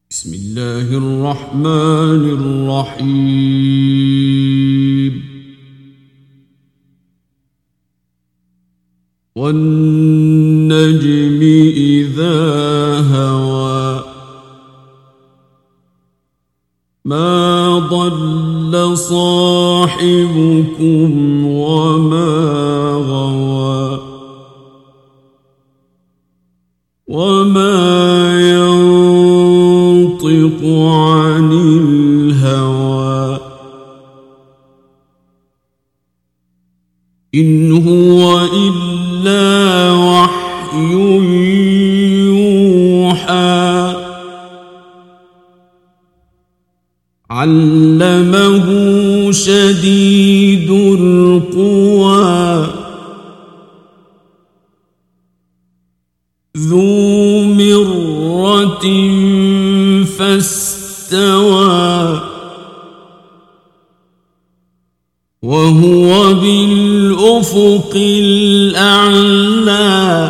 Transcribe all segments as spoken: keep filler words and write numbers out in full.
بسم الله الرحمن الرحيم والنجم إذا هوى ما ضل صاحبكم وما غوى وما ينطق عن الهوى إن هو إلا وحي يوحى علمه شديد القوى ذو مرة فاستوى وهو بالأفق الأعلى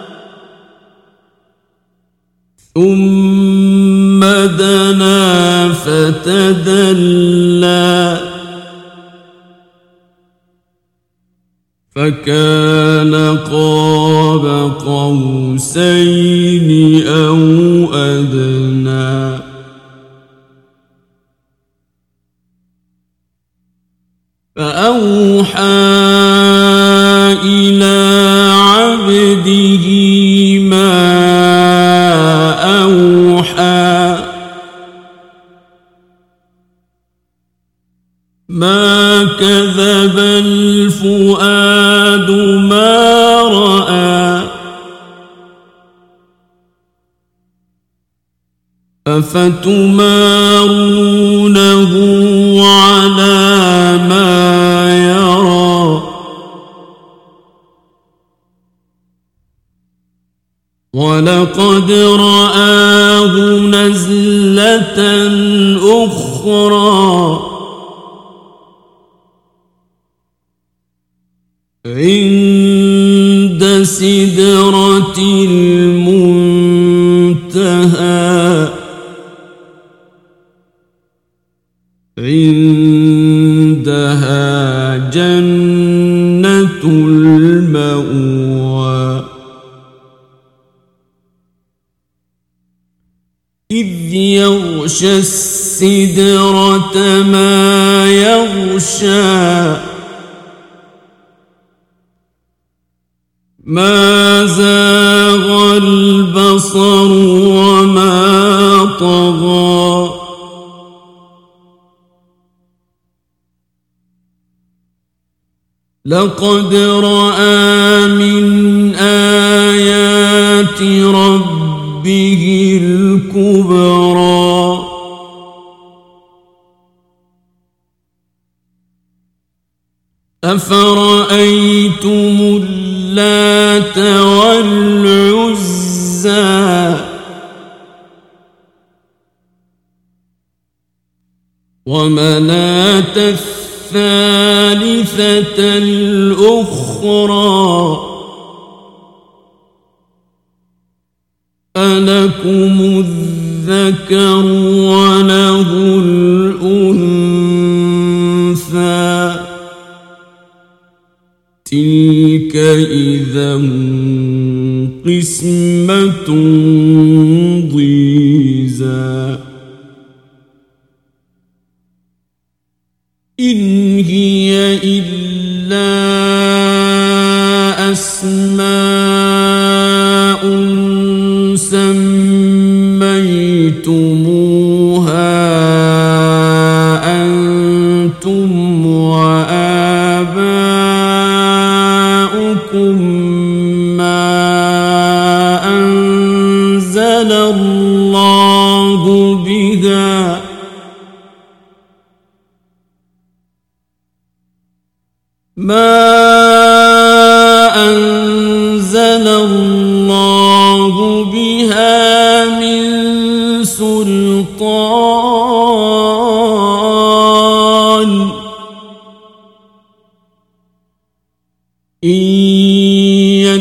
ثم دنا فتدلى فكان قاب قوسين أو أدنى فأوحى إلى عبده ما أوحى ما كذب الفؤاد ما رأى أفتمارونه على ما يرى ولقد رآه نزلة أخرى عند سدرة المنتهى عندها جنة المأوى إذ يغشى السدرة ما يغشى ما زاغ البصر وما طغى لقد رأى من آيات ربه الكبرى أفرأيتم اللات والعزى ومناة الثالثة الأخرى ألكم الذكر وله الأنثى تلك إذا قسمة ضيزى إن هي إلا أسماء سميتموها أنتم وآباؤكم ما أنزل الله بها ما أنزل الله بها من سلطان إن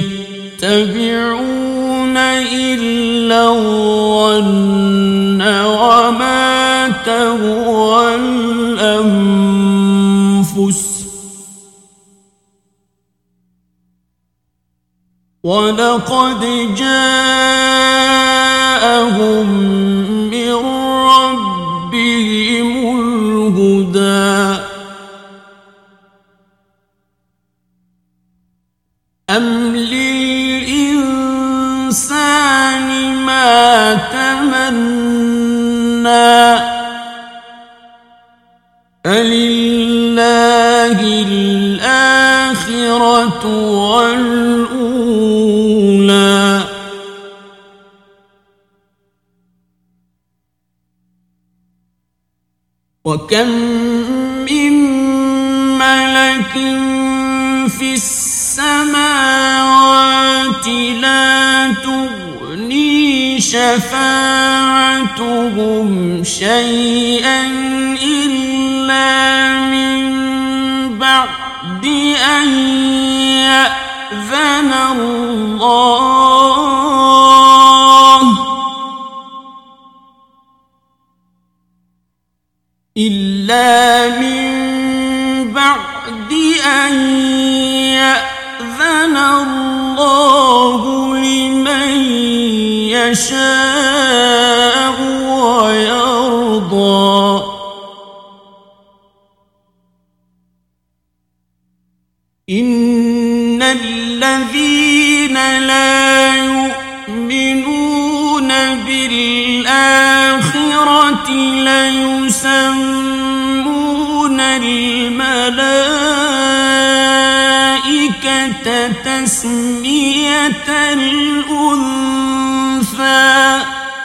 يتبعون إلا الظن تهوى الأنفس ولقد جاءهم من ربهم الهدى أم للإنسان ما تمنى فلله الآخرة والأولى وكم من ملك في السماوات لا تغني شفاعتهم شيئا إلا من بعد أن يأذن الله إلا من بعد أن يأذن الله لمن يشاء ويرضى إن الذين لا يؤمنون بالآخرة ليسمون الملائكة تسمية الأنثى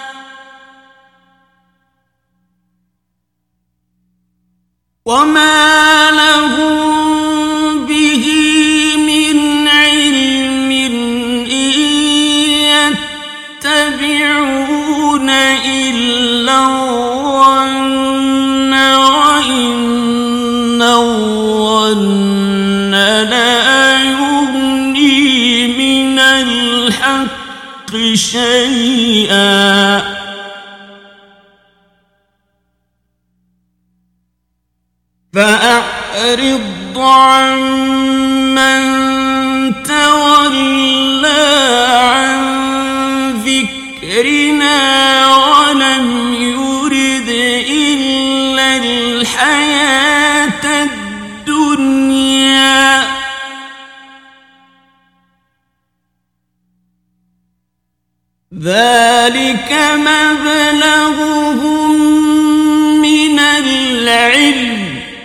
وما لهم به من علم إن يتبعون إلا الظن وإن الظن لا يغني من الحق شيئا فأعرض عن من تولى عن ذكرنا ولم يرد إلا الحياة الدنيا ذلك مبلغهم من العلم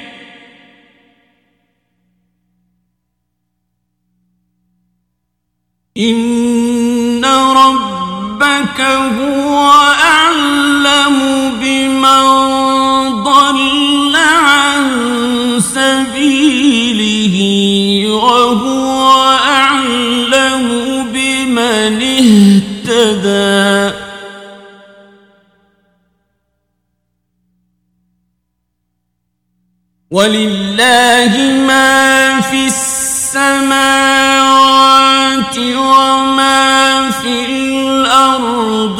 إن ربك هو أعلم بمن ضل عن سبيله وهو أعلم بمن اهتدى ولله ما في السماوات وما في الأرض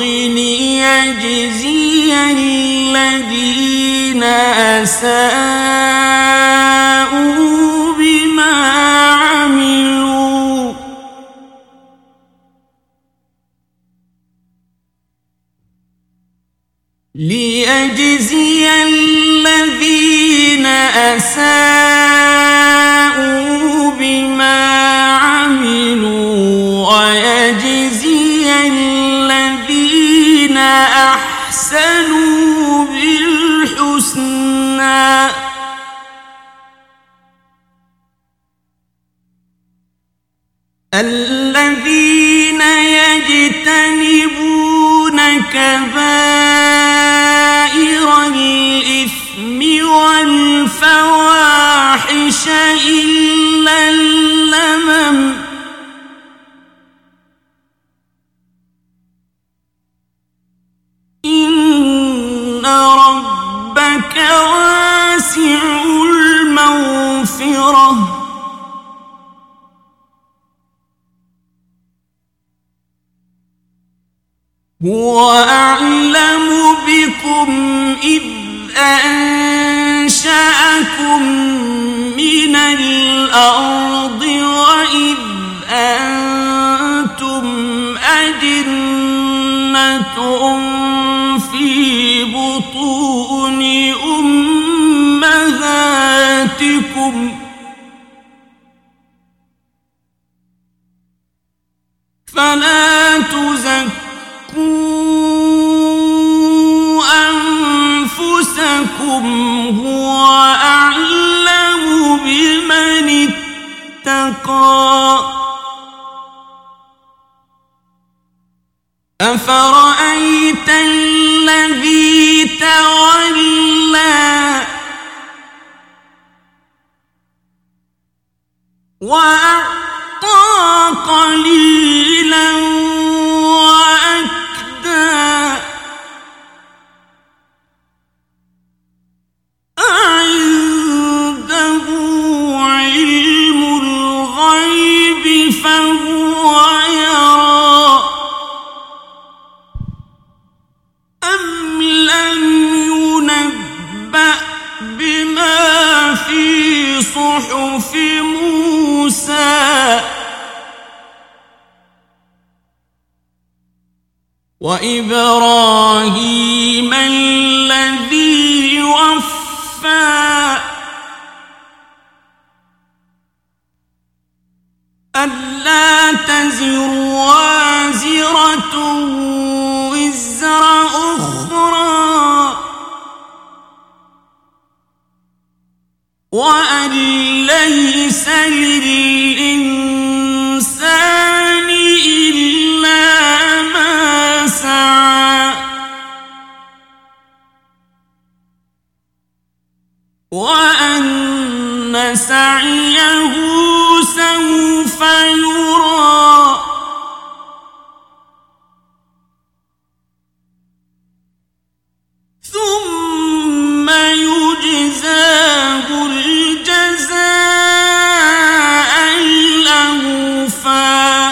ليجزي الذين أساءوا بما عملوا ليجزي الذين أساءوا بما عملوا ويجزي الذين أحسنوا بالحسنى الذين يجتنبون كبائر الإثم والفواحش إلا اللمم إن ربك واسع المغفرة هو أعلم بكم إذ أنشأكم من الأرض وإذ أنتم أجنة في بطون أمهاتكم فلا تزكوا أنفسكم هو أعلم بمن اتقى أفرأيت الذي تولى وأعطى قليلا وأكدى أعنده علم الغيب فهو يرى أم لم ينبأ بما في صحف موسى وإبراهيم الذي وفى ألا تزر وازرة وزر أخرى وأن ليس للإنسان إلا ما سعى وأن سعيه سوف يرى ثم يجزاه الجزاء الأوفى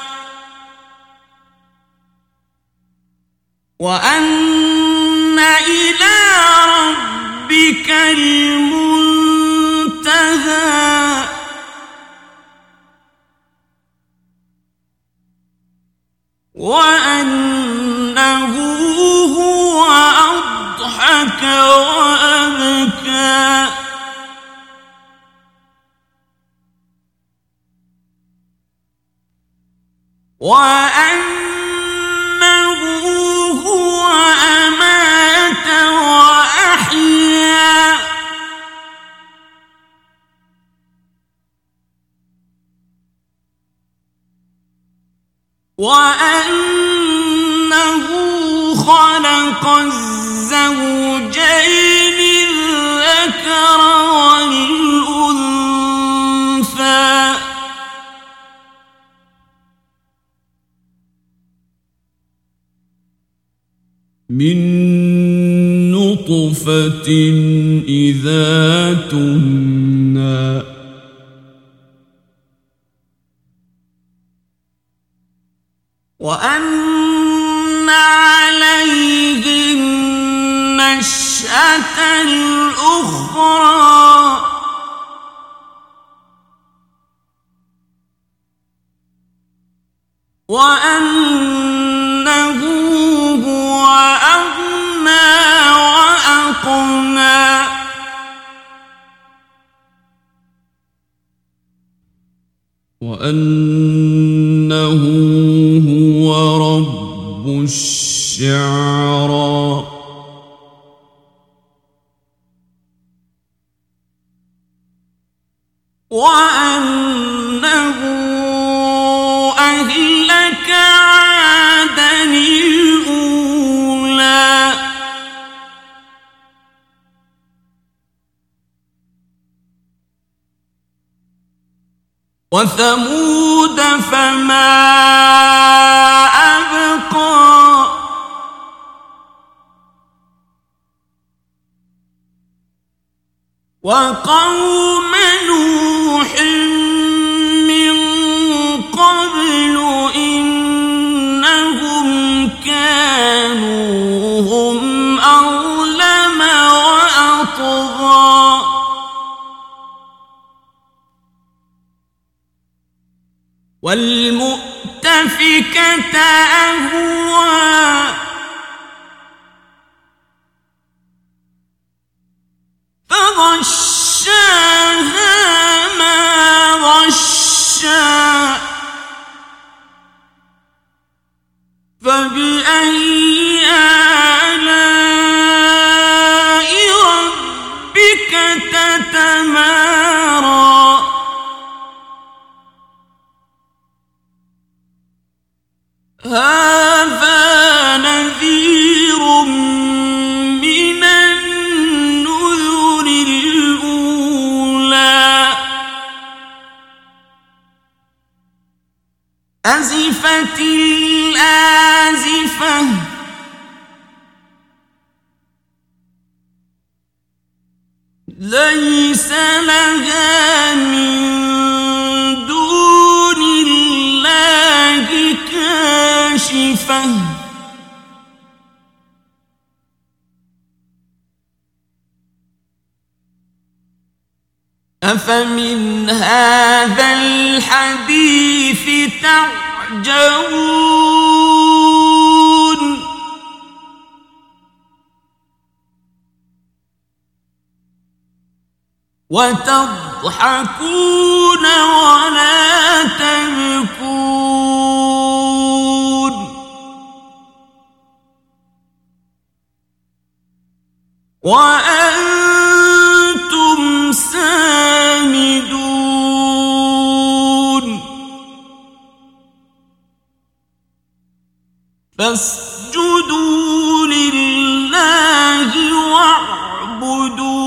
وأن إلى ربك المنتهى وأنه هو أضحك وأبكى وأنه هو أمات وأحيا وأنه خلق الزوجين الذكر والأنثى من نطفة إذا تمنى وأن عليه النشأة الأخرى وأنه هو أغنى وأقنى وأنه هو رب الشعرى وأنه أهلك عادا الأولى وثمود فما أبقى وقوم نوح من قبل إنهم كانوا هم أظلم تطغى والمؤتفكة أهوى فغشاها ما غشا فبأي آلاء ربك تتمارى هذا نذير من النذر الأولى أزفت الآزفة ليس لها من دون الله كاشفة أفمن هذا الحديث تعجبون وتضحكون ولا تبكون وأنتم سامدون فاسجدوا لله واعبدوا